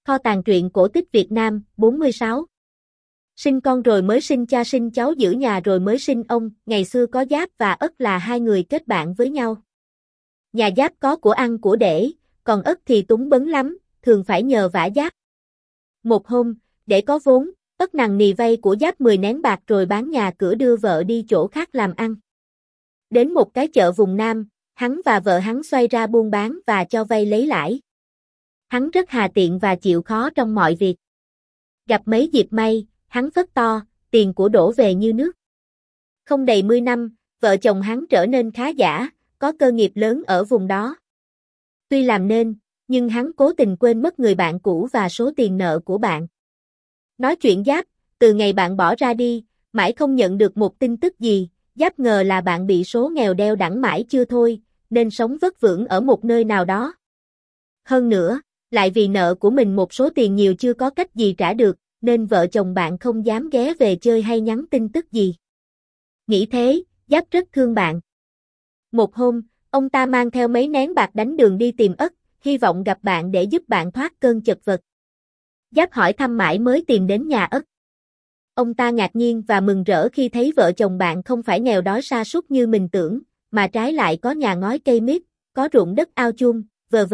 Kho tàng truyện cổ tích Việt Nam, 46. Sinh con rồi mới sinh cha, sinh cháu giữ nhà rồi mới sinh ông. Ngày xưa có Giáp và Ất là hai người kết bạn với nhau. Nhà Giáp có của ăn của để, còn Ất thì túng bấn lắm, thường phải nhờ vả Giáp. Một hôm, để có vốn, Ất nằng nì vay của Giáp 10 nén bạc rồi bán nhà cửa đưa vợ đi chỗ khác làm ăn. Đến một cái chợ vùng Nam, hắn và vợ hắn xoay ra buôn bán và cho vay lấy lãi. Hắn rất hà tiện và chịu khó trong mọi việc. Gặp mấy dịp may, hắn phất to, tiền của đổ về như nước. Không đầy 10 năm, vợ chồng hắn trở nên khá giả, có cơ nghiệp lớn ở vùng đó. Tuy làm nên, nhưng hắn cố tình quên mất người bạn cũ và số tiền nợ của bạn. Nói chuyện Giáp, từ ngày bạn bỏ ra đi, mãi không nhận được một tin tức gì, Giáp ngờ là bạn bị số nghèo đeo đẳng mãi chưa thôi, nên sống vất vưởng ở một nơi nào đó. Hơn nữa, lại vì nợ của mình một số tiền nhiều chưa có cách gì trả được, nên vợ chồng bạn không dám ghé về chơi hay nhắn tin tức gì. Nghĩ thế, Giáp rất thương bạn. Một hôm, ông ta mang theo mấy nén bạc đánh đường đi tìm Ất, hy vọng gặp bạn để giúp bạn thoát cơn chật vật. Giáp hỏi thăm mãi mới tìm đến nhà Ất. Ông ta ngạc nhiên và mừng rỡ khi thấy vợ chồng bạn không phải nghèo đói sa sút như mình tưởng, mà trái lại có nhà ngói cây mít, có ruộng đất ao chuông, v.v.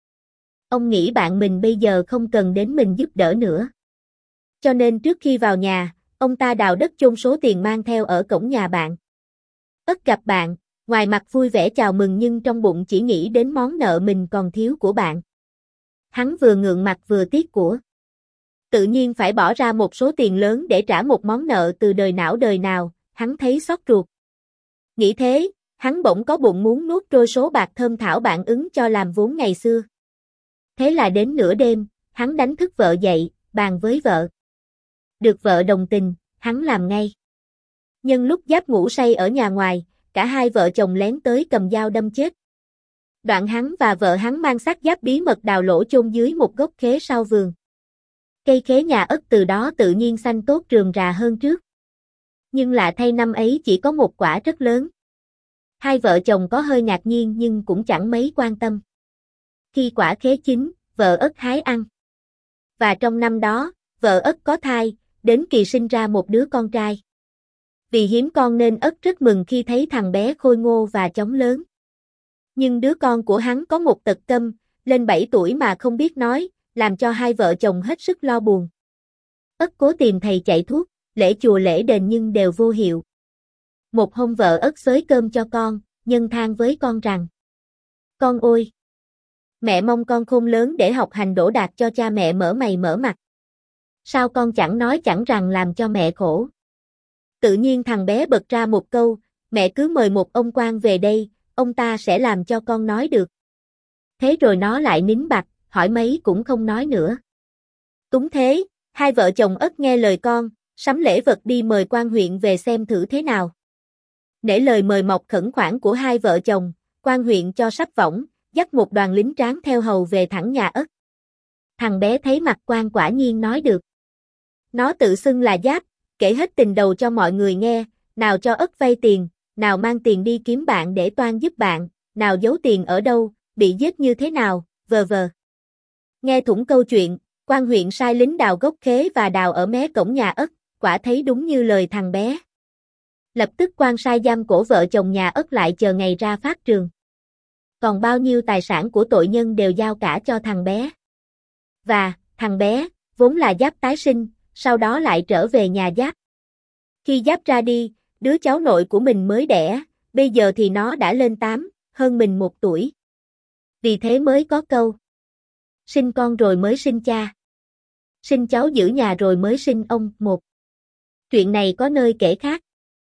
Ông nghĩ bạn mình bây giờ không cần đến mình giúp đỡ nữa. Cho nên trước khi vào nhà, ông ta đào đất chôn số tiền mang theo ở cổng nhà bạn. Ất gặp bạn, ngoài mặt vui vẻ chào mừng nhưng trong bụng chỉ nghĩ đến món nợ mình còn thiếu của bạn. Hắn vừa ngượng mặt vừa tiếc của. Tự nhiên phải bỏ ra một số tiền lớn để trả một món nợ từ đời nào, hắn thấy xót ruột. Nghĩ thế, hắn bỗng có bụng muốn nuốt trôi số bạc thơm thảo bạn ứng cho làm vốn ngày xưa. Thế là đến nửa đêm, hắn đánh thức vợ dậy, bàn với vợ. Được vợ đồng tình, hắn làm ngay. Nhân lúc Giáp ngủ say ở nhà ngoài, cả hai vợ chồng lén tới cầm dao đâm chết. Đoạn hắn và vợ hắn mang xác Giáp bí mật đào lỗ chôn dưới một gốc khế sau vườn. Cây khế nhà Ất từ đó tự nhiên xanh tốt rườm rà hơn trước. Nhưng lạ thay năm ấy chỉ có một quả rất lớn. Hai vợ chồng có hơi ngạc nhiên nhưng cũng chẳng mấy quan tâm. Khi quả khế chín, vợ Ất hái ăn. Và trong năm đó, vợ Ất có thai, đến kỳ sinh ra một đứa con trai. Vì hiếm con nên Ất rất mừng khi thấy thằng bé khôi ngô và chóng lớn. Nhưng đứa con của hắn có một tật câm, lên 7 tuổi mà không biết nói, làm cho hai vợ chồng hết sức lo buồn. Ất cố tìm thầy chạy thuốc, lễ chùa lễ đền nhưng đều vô hiệu. Một hôm vợ Ất xới cơm cho con, nhân than với con rằng: Con ơi! Mẹ mong con khôn lớn để học hành đỗ đạt cho cha mẹ mở mày mở mặt. Sao con chẳng nói chẳng rằng làm cho mẹ khổ? Tự nhiên thằng bé bật ra một câu: mẹ cứ mời một ông quan về đây, ông ta sẽ làm cho con nói được. Thế rồi nó lại nín bặt, hỏi mấy cũng không nói nữa. Túng thế, hai vợ chồng Ất nghe lời con, sắm lễ vật đi mời quan huyện về xem thử thế nào. Nể lời mời mọc khẩn khoản của hai vợ chồng, quan huyện cho sắp võng, dắt một đoàn lính tráng theo hầu về thẳng nhà Ất. Thằng bé thấy mặt quan quả nhiên nói được. Nó tự xưng là Giáp, kể hết tình đầu cho mọi người nghe, nào cho Ất vay tiền, nào mang tiền đi kiếm bạn để toan giúp bạn, nào giấu tiền ở đâu, bị giết như thế nào, v.v. Nghe thủng câu chuyện, quan huyện sai lính đào gốc khế và đào ở mé cổng nhà Ất, quả thấy đúng như lời thằng bé. Lập tức quan sai giam cổ vợ chồng nhà Ất lại chờ ngày ra phát trường. Còn bao nhiêu tài sản của tội nhân đều giao cả cho thằng bé. Và, thằng bé, vốn là Giáp tái sinh, sau đó lại trở về nhà Giáp. Khi Giáp ra đi, đứa cháu nội của mình mới đẻ, bây giờ thì nó đã lên 8, hơn mình 1 tuổi. Vì thế mới có câu: sinh con rồi mới sinh cha. Sinh cháu giữ nhà rồi mới sinh ông. Một chuyện này có nơi kể khác.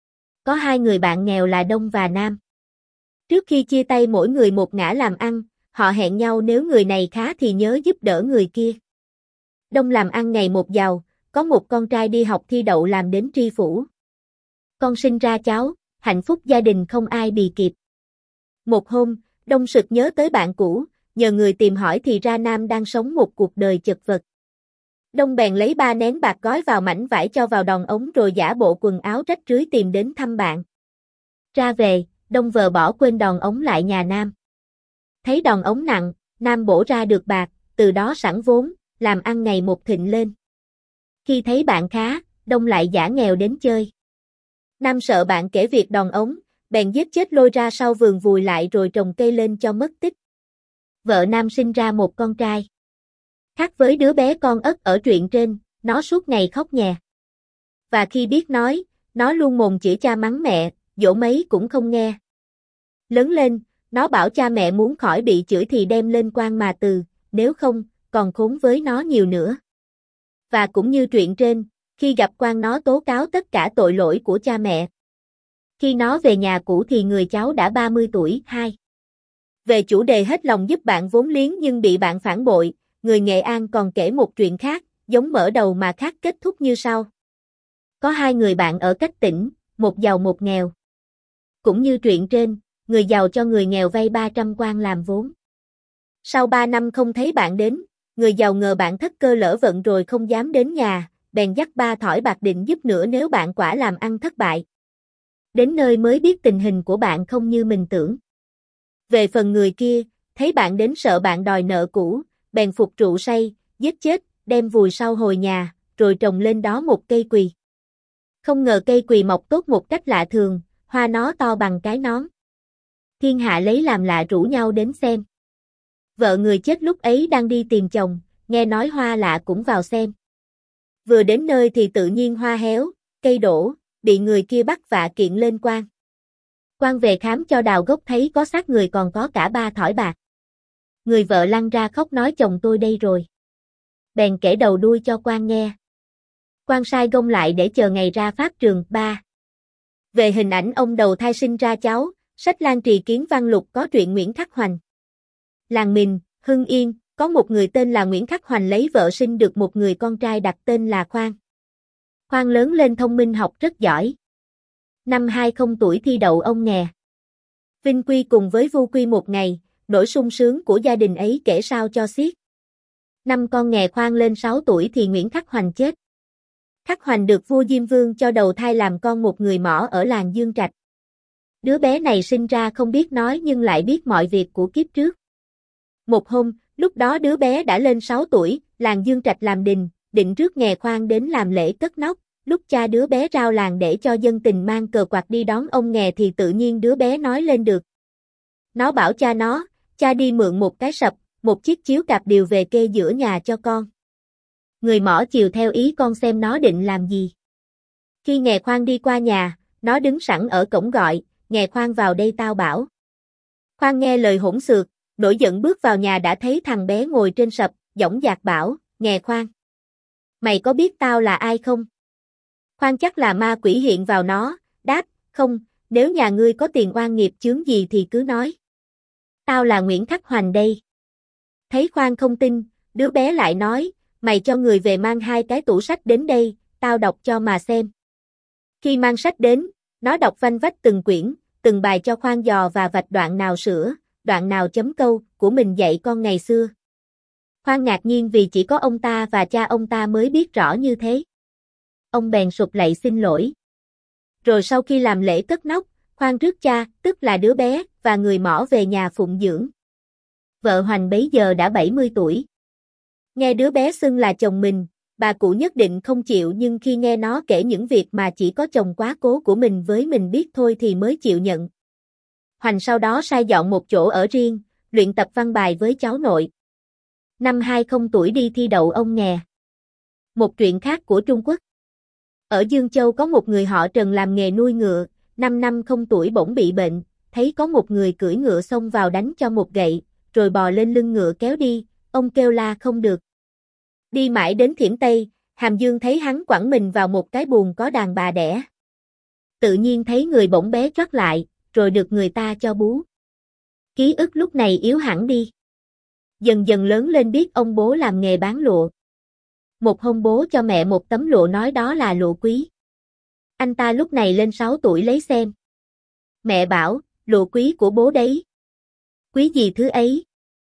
Có hai người bạn nghèo là Đông và Nam. Trước khi chia tay mỗi người một ngả làm ăn, họ hẹn nhau nếu người này khá thì nhớ giúp đỡ người kia. Đông làm ăn ngày một giàu, có một con trai đi học thi đậu làm đến tri phủ. Con sinh ra cháu, hạnh phúc gia đình không ai bì kịp. Một hôm, Đông sực nhớ tới bạn cũ, nhờ người tìm hỏi thì ra Nam đang sống một cuộc đời chật vật. Đông bèn lấy 3 nén bạc gói vào mảnh vải cho vào đòn ống rồi giả bộ quần áo rách rưới tìm đến thăm bạn. Ra về, Đông vờ bỏ quên đòn ống lại nhà Nam. Thấy đòn ống nặng, Nam bổ ra được bạc, từ đó sẵn vốn, làm ăn ngày một thịnh lên. Khi thấy bạn khá, đông lại giả nghèo đến chơi. Nam sợ bạn kể việc đòn ống, bèn giết chết lôi ra sau vườn vùi lại rồi trồng cây lên cho mất tích. Vợ Nam sinh ra một con trai. Khác với đứa bé con ất ở truyện trên, nó suốt ngày khóc nhè. Và khi biết nói, nó luôn mồm chửi cha mắng mẹ, dỗ mấy cũng không nghe. Lớn lên, nó bảo cha mẹ muốn khỏi bị chửi thì đem lên quan mà từ, nếu không, còn khốn với nó nhiều nữa. Và cũng như truyện trên, khi gặp quan nó tố cáo tất cả tội lỗi của cha mẹ. Khi nó về nhà cũ thì người cháu đã 30 tuổi. 2. Về chủ đề hết lòng giúp bạn vốn liếng nhưng bị bạn phản bội, người Nghệ An còn kể một chuyện khác, giống mở đầu mà khác kết thúc như sau. Có hai người bạn ở cách tỉnh, một giàu một nghèo. Cũng như truyện trên, người giàu cho người nghèo vay 300 quan làm vốn. Sau 3 năm không thấy bạn đến, người giàu ngờ bạn thất cơ lỡ vận rồi không dám đến nhà, bèn dắt 3 thỏi bạc định giúp nữa nếu bạn quả làm ăn thất bại. Đến nơi mới biết tình hình của bạn không như mình tưởng. Về phần người kia, thấy bạn đến sợ bạn đòi nợ cũ, bèn phục rượu say, giết chết, đem vùi sau hồi nhà, rồi trồng lên đó một cây quỳ. Không ngờ cây quỳ mọc tốt một cách lạ thường, hoa nó to bằng cái nón. Thiên hạ lấy làm lạ rủ nhau đến xem. Vợ người chết lúc ấy đang đi tìm chồng, nghe nói hoa lạ cũng vào xem. Vừa đến nơi thì tự nhiên hoa héo, cây đổ, bị người kia bắt vạ kiện lên quan. Quan về khám cho đào gốc thấy có xác người còn có cả 3 thỏi bạc. Người vợ lăn ra khóc nói chồng tôi đây rồi. Bèn kể đầu đuôi cho quan nghe. Quan sai gông lại để chờ ngày ra pháp trường. 3. Về hình ảnh ông đầu thai sinh ra cháu, sách Lan Trì Kiến Văn Lục có truyện Nguyễn Khắc Hoành. Làng mình, Hưng Yên, có một người tên là Nguyễn Khắc Hoành lấy vợ sinh được một người con trai đặt tên là Khoan. Khoan lớn lên thông minh học rất giỏi. Năm 20 tuổi thi đậu ông nghè. Vinh quy cùng với vu quy một ngày, nỗi sung sướng của gia đình ấy kể sao cho xiết. Năm con nghè Khoan lên 6 tuổi thì Nguyễn Khắc Hoành chết. Khắc Hoành được vua Diêm Vương cho đầu thai làm con một người mỏ ở làng Dương Trạch. Đứa bé này sinh ra không biết nói nhưng lại biết mọi việc của kiếp trước. Một hôm, lúc đó đứa bé đã lên 6 tuổi, làng Dương Trạch làm đình, định rước nghè Khoan đến làm lễ cất nóc. Lúc cha đứa bé rao làng để cho dân tình mang cờ quạt đi đón ông nghè thì tự nhiên đứa bé nói lên được. Nó bảo cha nó, cha đi mượn một cái sập, một chiếc chiếu cạp điều về kê giữa nhà cho con. Người mỏ chiều theo ý con xem nó định làm gì. Khi nghè Khoan đi qua nhà, nó đứng sẵn ở cổng gọi, nghè Khoan vào đây tao bảo. Khoan nghe lời hỗn xược, nổi giận bước vào nhà đã thấy thằng bé ngồi trên sập, dõng dạc bảo, nghè Khoan. Mày có biết tao là ai không? Khoan chắc là ma quỷ hiện vào nó, đáp, không, nếu nhà ngươi có tiền oan nghiệp chướng gì thì cứ nói. Tao là Nguyễn Khắc Hoành đây. Thấy Khoan không tin, đứa bé lại nói, mày cho người về mang 2 cái tủ sách đến đây, tao đọc cho mà xem. Khi mang sách đến, nó đọc vanh vách từng quyển, từng bài cho Khoan dò và vạch đoạn nào sửa, đoạn nào chấm câu, của mình dạy con ngày xưa. Khoan ngạc nhiên vì chỉ có ông ta và cha ông ta mới biết rõ như thế. Ông bèn sụp lạy xin lỗi. Rồi sau khi làm lễ cất nóc, Khoan rước cha, tức là đứa bé, và người mỏ về nhà phụng dưỡng. Vợ Hoành bấy giờ đã 70 tuổi. Nghe đứa bé xưng là chồng mình, bà cụ nhất định không chịu nhưng khi nghe nó kể những việc mà chỉ có chồng quá cố của mình với mình biết thôi thì mới chịu nhận. Hoành sau đó sai dọn một chỗ ở riêng, luyện tập văn bài với cháu nội. Năm 20 tuổi đi thi đậu ông nghè. Một chuyện khác của Trung Quốc. Ở Dương Châu có một người họ Trần làm nghề nuôi ngựa, 5 năm không tuổi bỗng bị bệnh, thấy có một người cưỡi ngựa xông vào đánh cho một gậy, rồi bò lên lưng ngựa kéo đi, ông kêu la không được. Đi mãi đến Thiểm Tây, Hàm Dương thấy hắn quẳng mình vào một cái buồng có đàn bà đẻ. Tự nhiên thấy người bỗng bé trót lại, rồi được người ta cho bú. Ký ức lúc này yếu hẳn đi. Dần dần lớn lên biết ông bố làm nghề bán lụa. Một hôm bố cho mẹ một tấm lụa nói đó là lụa quý. Anh ta lúc này lên 6 tuổi lấy xem. Mẹ bảo, lụa quý của bố đấy. Quý gì thứ ấy?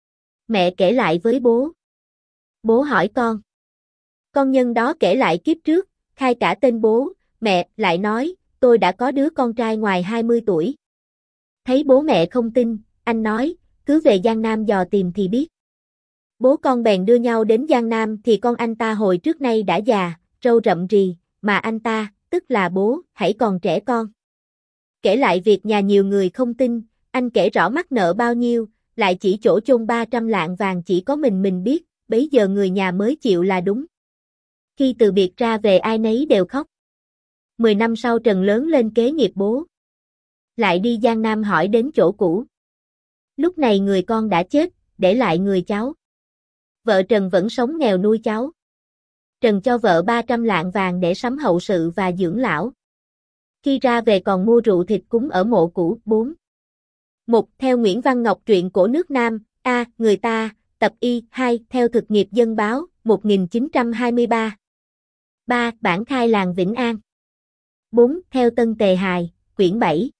Mẹ kể lại với bố. Bố hỏi con. Con nhân đó kể lại kiếp trước, khai cả tên bố, mẹ lại nói, tôi đã có đứa con trai ngoài 20 tuổi. Thấy bố mẹ không tin, anh nói, cứ về Giang Nam dò tìm thì biết. Bố con bèn đưa nhau đến Giang Nam thì con anh ta hồi trước nay đã già, râu rậm rì, mà anh ta, tức là bố, hãy còn trẻ con. Kể lại việc nhà nhiều người không tin, anh kể rõ mắc nợ bao nhiêu, lại chỉ chỗ chôn 300 lạng vàng chỉ có mình biết, bấy giờ người nhà mới chịu là đúng. Khi từ biệt ra về ai nấy đều khóc. 10 năm sau Trần lớn lên kế nghiệp bố. Lại đi Giang Nam hỏi đến chỗ cũ. Lúc này người con đã chết, để lại người cháu. Vợ Trần vẫn sống nghèo nuôi cháu. Trần cho vợ 300 lạng vàng để sắm hậu sự và dưỡng lão. Khi ra về còn mua rượu thịt cúng ở mộ cũ. 4. 1. Theo Nguyễn Văn Ngọc truyện cổ nước Nam, A. Người ta, tập Y. 2. Theo thực nghiệp dân báo, 1923. 3. Bản khai làng Vĩnh An. 4. Theo Tân Tề Hài, quyển 7.